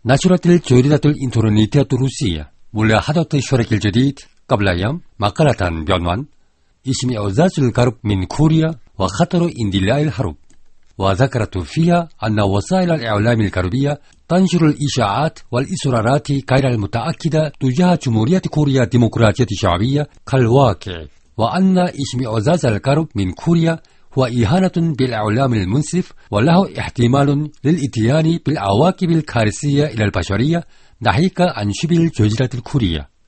نشرت الجريدة الإنترنتية الروسية ملاحظة الشريك الجديد قبل أيام مقالة بعنوان اشمئزاز الغرب من كوريا وخطر اندلاع الحرب، وذكرت فيها أن وسائل الإعلام الغربية تنشر الإشاعات والإصرارات غير المتأكدة تجاه جمهورية كوريا الديمقراطية الشعبية كالواقع، وأن اشمئزاز الغرب من كوريا هو إهانة بالإعلام المنصف وله احتمال للإتيان بالعواقب الكارثية إلى البشرية ناهيك عن شبه الجزيرة الكورية.